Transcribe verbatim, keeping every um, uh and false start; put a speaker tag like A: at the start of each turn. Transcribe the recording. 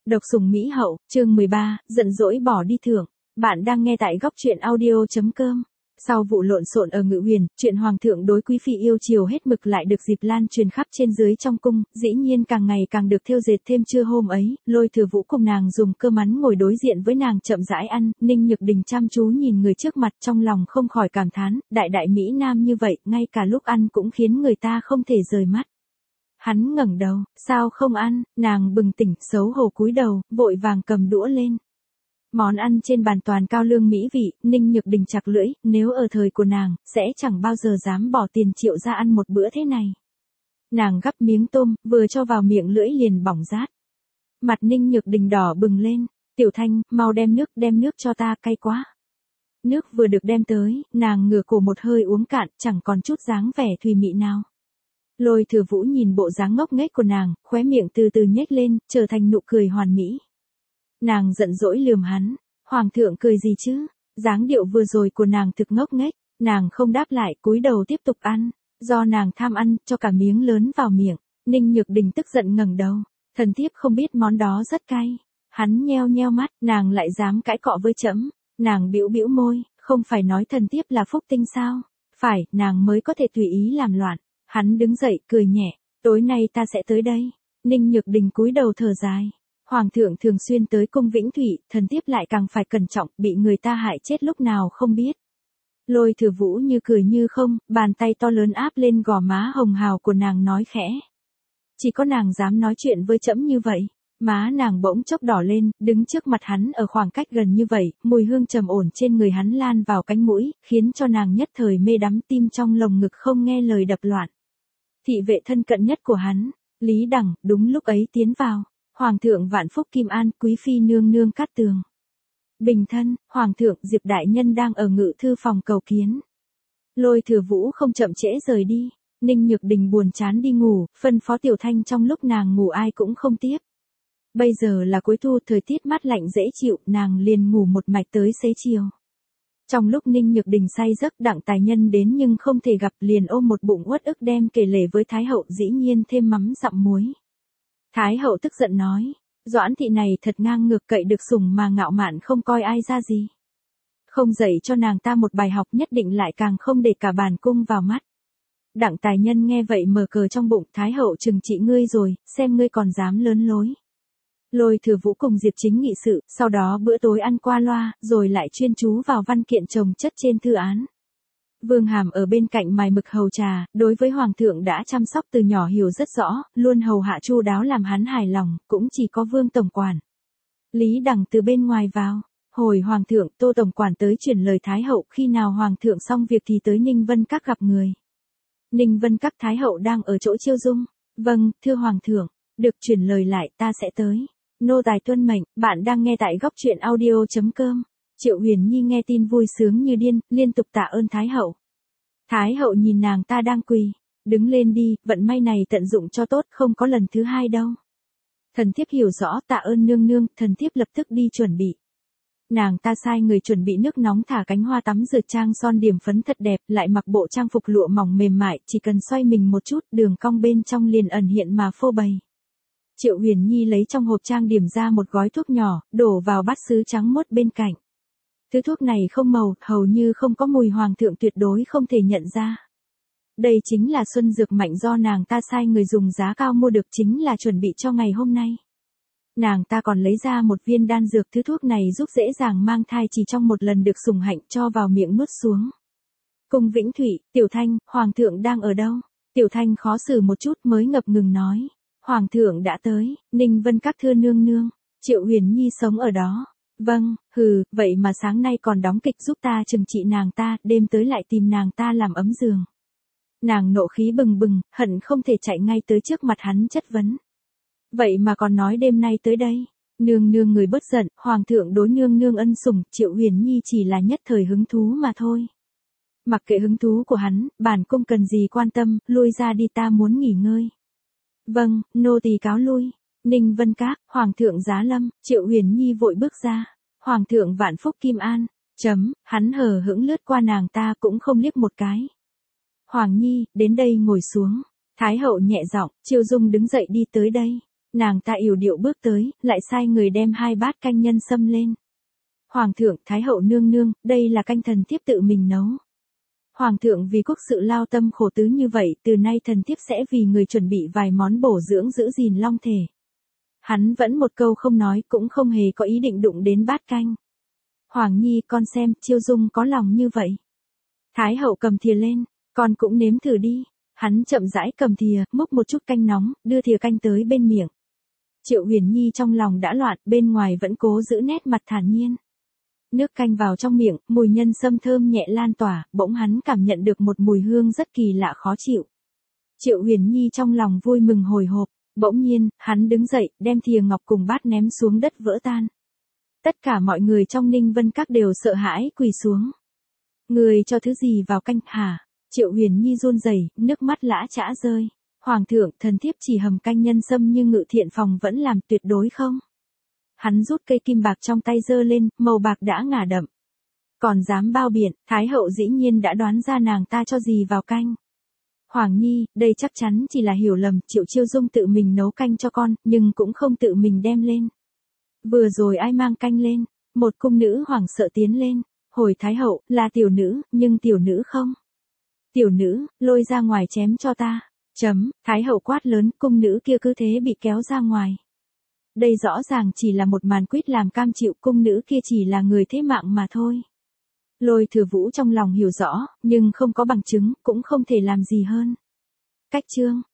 A: Độc sủng Mỹ hậu, chương mười ba, giận dỗi bỏ đi thưởng. Bạn đang nghe tại góc truyện audio chấm com. Sau vụ lộn xộn ở Ngự Huyền, chuyện hoàng thượng đối quý phi yêu chiều hết mực lại được dịp lan truyền khắp trên dưới trong cung, dĩ nhiên càng ngày càng được thêu dệt thêm. Trưa hôm ấy, Lôi Thừa Vũ cùng nàng dùng cơm mắn ngồi đối diện với nàng chậm rãi ăn, Ninh Nhược Đình chăm chú nhìn người trước mặt trong lòng không khỏi cảm thán, đại đại Mỹ Nam như vậy, ngay cả lúc ăn cũng khiến người ta không thể rời mắt. Hắn ngẩng đầu, sao không ăn, nàng bừng tỉnh, xấu hổ cúi đầu, vội vàng cầm đũa lên. Món ăn trên bàn toàn cao lương mỹ vị, Ninh Nhược Đình chặt lưỡi, nếu ở thời của nàng, sẽ chẳng bao giờ dám bỏ tiền triệu ra ăn một bữa thế này. Nàng gắp miếng tôm, vừa cho vào miệng lưỡi liền bỏng rát. Mặt Ninh Nhược Đình đỏ bừng lên, Tiểu Thanh, mau đem nước, đem nước cho ta, cay quá. Nước vừa được đem tới, nàng ngửa cổ một hơi uống cạn, chẳng còn chút dáng vẻ thùy mị nào. Lôi Thừa Vũ nhìn bộ dáng ngốc nghếch của nàng, khóe miệng từ từ nhếch lên, trở thành nụ cười hoàn mỹ. Nàng giận dỗi lườm hắn, hoàng thượng cười gì chứ, dáng điệu vừa rồi của nàng thực ngốc nghếch, nàng không đáp lại, cúi đầu tiếp tục ăn, do nàng tham ăn, cho cả miếng lớn vào miệng, Ninh Nhược Đình tức giận ngẩng đầu, thần thiếp không biết món đó rất cay, hắn nheo nheo mắt, nàng lại dám cãi cọ với trẫm, nàng bĩu bĩu môi, không phải nói thần thiếp là phúc tinh sao, phải, nàng mới có thể tùy ý làm loạn. Hắn đứng dậy, cười nhẹ, tối nay ta sẽ tới đây. Ninh Nhược Đình cúi đầu thở dài. Hoàng thượng thường xuyên tới cung Vĩnh Thủy, thần thiếp lại càng phải cẩn trọng, bị người ta hại chết lúc nào không biết. Lôi Thừa Vũ như cười như không, bàn tay to lớn áp lên gò má hồng hào của nàng nói khẽ. Chỉ có nàng dám nói chuyện với trẫm như vậy. Má nàng bỗng chốc đỏ lên, đứng trước mặt hắn ở khoảng cách gần như vậy, mùi hương trầm ổn trên người hắn lan vào cánh mũi, khiến cho nàng nhất thời mê đắm, tim trong lồng ngực không nghe lời đập loạn. Thị vệ thân cận nhất của hắn, Lý Đằng, đúng lúc ấy tiến vào. Hoàng thượng vạn phúc Kim An, quý phi nương nương Cát Tường. Bình thân, Hoàng thượng Diệp đại nhân đang ở ngự thư phòng cầu kiến. Lôi Thừa Vũ không chậm trễ rời đi. Ninh Nhược Đình buồn chán đi ngủ, phân phó Tiểu Thanh trong lúc nàng ngủ ai cũng không tiếp. Bây giờ là cuối thu, thời tiết mát lạnh dễ chịu, nàng liền ngủ một mạch tới xế chiều. Trong lúc Ninh Nhược Đình say giấc, Đặng Tài Nhân đến nhưng không thể gặp, liền ôm một bụng uất ức đem kể lể với Thái hậu, dĩ nhiên thêm mắm dặm muối. Thái hậu tức giận nói, Doãn thị này thật ngang ngược, cậy được sủng mà ngạo mạn không coi ai ra gì. Không dạy cho nàng ta một bài học, nhất định lại càng không để cả bản cung vào mắt. Đặng Tài Nhân nghe vậy mở cờ trong bụng, Thái hậu trừng trị ngươi rồi, xem ngươi còn dám lớn lối. Lôi Thừa Vũ cùng Diệp Chính nghị sự, sau đó bữa tối ăn qua loa, rồi lại chuyên chú vào văn kiện chồng chất trên thư án. Vương Hàm ở bên cạnh mài mực hầu trà, đối với Hoàng thượng đã chăm sóc từ nhỏ hiểu rất rõ, luôn hầu hạ chu đáo làm hắn hài lòng, cũng chỉ có Vương Tổng Quản. Lý Đằng từ bên ngoài vào, hồi Hoàng thượng, Tô Tổng Quản tới chuyển lời Thái hậu, khi nào Hoàng thượng xong việc thì tới Ninh Vân Các gặp người. Ninh Vân Các Thái hậu đang ở chỗ chiêu dung. Vâng, thưa Hoàng thượng, được chuyển lời lại, ta sẽ tới. Nô tài tuân mệnh, bạn đang nghe tại góc truyện audio chấm com. Triệu Huyền Nhi nghe tin vui sướng như điên, liên tục tạ ơn Thái hậu. Thái hậu nhìn nàng ta đang quỳ, đứng lên đi, vận may này tận dụng cho tốt, không có lần thứ hai đâu. Thần thiếp hiểu rõ, tạ ơn nương nương, thần thiếp lập tức đi chuẩn bị. Nàng ta sai người chuẩn bị nước nóng, thả cánh hoa tắm rửa, trang son điểm phấn thật đẹp, lại mặc bộ trang phục lụa mỏng mềm mại, chỉ cần xoay mình một chút, đường cong bên trong liền ẩn hiện mà phô bày. Triệu Huyền Nhi lấy trong hộp trang điểm ra một gói thuốc nhỏ, đổ vào bát sứ trắng muốt bên cạnh. Thứ thuốc này không màu, hầu như không có mùi, Hoàng thượng tuyệt đối không thể nhận ra. Đây chính là xuân dược mạnh do nàng ta sai người dùng giá cao mua được, chính là chuẩn bị cho ngày hôm nay. Nàng ta còn lấy ra một viên đan dược, thứ thuốc này giúp dễ dàng mang thai, chỉ trong một lần được sủng hạnh, cho vào miệng nuốt xuống. Cung Vĩnh Thủy, Tiểu Thanh, Hoàng thượng đang ở đâu? Tiểu Thanh khó xử một chút mới ngập ngừng nói. Hoàng thượng đã tới, Ninh Vân Các thưa nương nương. Triệu Huyền Nhi sống ở đó. Vâng, hừ, vậy mà sáng nay còn đóng kịch giúp ta trừng trị nàng ta, đêm tới lại tìm nàng ta làm ấm giường. Nàng nộ khí bừng bừng, hận không thể chạy ngay tới trước mặt hắn chất vấn. Vậy mà còn nói đêm nay tới đây. Nương nương người bớt giận, Hoàng thượng đối nương nương ân sủng, Triệu Huyền Nhi chỉ là nhất thời hứng thú mà thôi. Mặc kệ hứng thú của hắn, bản cung cần gì quan tâm, lui ra đi, ta muốn nghỉ ngơi. Vâng, nô tỳ cáo lui. Ninh Vân Các, Hoàng thượng giá lâm, Triệu Huyền Nhi vội bước ra. Hoàng thượng vạn phúc Kim An, chấm, hắn hờ hững lướt qua nàng ta cũng không liếc một cái. Hoàng Nhi, đến đây ngồi xuống. Thái hậu nhẹ giọng, Chiêu Dung đứng dậy đi tới đây. Nàng ta yểu điệu bước tới, lại sai người đem hai bát canh nhân sâm lên. Hoàng thượng, Thái hậu nương nương, đây là canh thần thiếp tự mình nấu. Hoàng thượng vì quốc sự lao tâm khổ tứ như vậy, từ nay thần thiếp sẽ vì người chuẩn bị vài món bổ dưỡng giữ gìn long thể. Hắn vẫn một câu không nói, cũng không hề có ý định đụng đến bát canh. Hoàng nhi, con xem, Chiêu Dung có lòng như vậy. Thái hậu cầm thìa lên, con cũng nếm thử đi. Hắn chậm rãi cầm thìa, múc một chút canh nóng, đưa thìa canh tới bên miệng. Triệu Huyền Nhi trong lòng đã loạn, bên ngoài vẫn cố giữ nét mặt thản nhiên. Nước canh vào trong miệng, mùi nhân sâm thơm nhẹ lan tỏa, bỗng hắn cảm nhận được một mùi hương rất kỳ lạ khó chịu. Triệu Huyền Nhi trong lòng vui mừng hồi hộp, bỗng nhiên, hắn đứng dậy, đem thìa ngọc cùng bát ném xuống đất vỡ tan. Tất cả mọi người trong Ninh Vân Các đều sợ hãi quỳ xuống. Người cho thứ gì vào canh hả? Triệu Huyền Nhi run rẩy, nước mắt lã chã rơi. Hoàng thượng, thần thiếp chỉ hầm canh nhân sâm như Ngự Thiện Phòng vẫn làm, tuyệt đối không. Hắn rút cây kim bạc trong tay giơ lên, màu bạc đã ngả đậm. Còn dám bao biện, Thái hậu dĩ nhiên đã đoán ra nàng ta cho gì vào canh. Hoàng nhi, đây chắc chắn chỉ là hiểu lầm, Triệu Chiêu Dung tự mình nấu canh cho con, nhưng cũng không tự mình đem lên. Vừa rồi ai mang canh lên? Một cung nữ hoảng sợ tiến lên, hồi Thái hậu, là tiểu nữ, nhưng tiểu nữ không. Tiểu nữ, lôi ra ngoài chém cho ta. Chấm, Thái hậu quát lớn, cung nữ kia cứ thế bị kéo ra ngoài. Đây rõ ràng chỉ là một màn quýt làm cam chịu, cung nữ kia chỉ là người thế mạng mà thôi. Lôi Thừa Vũ trong lòng hiểu rõ, nhưng không có bằng chứng, cũng không thể làm gì hơn. Cách chương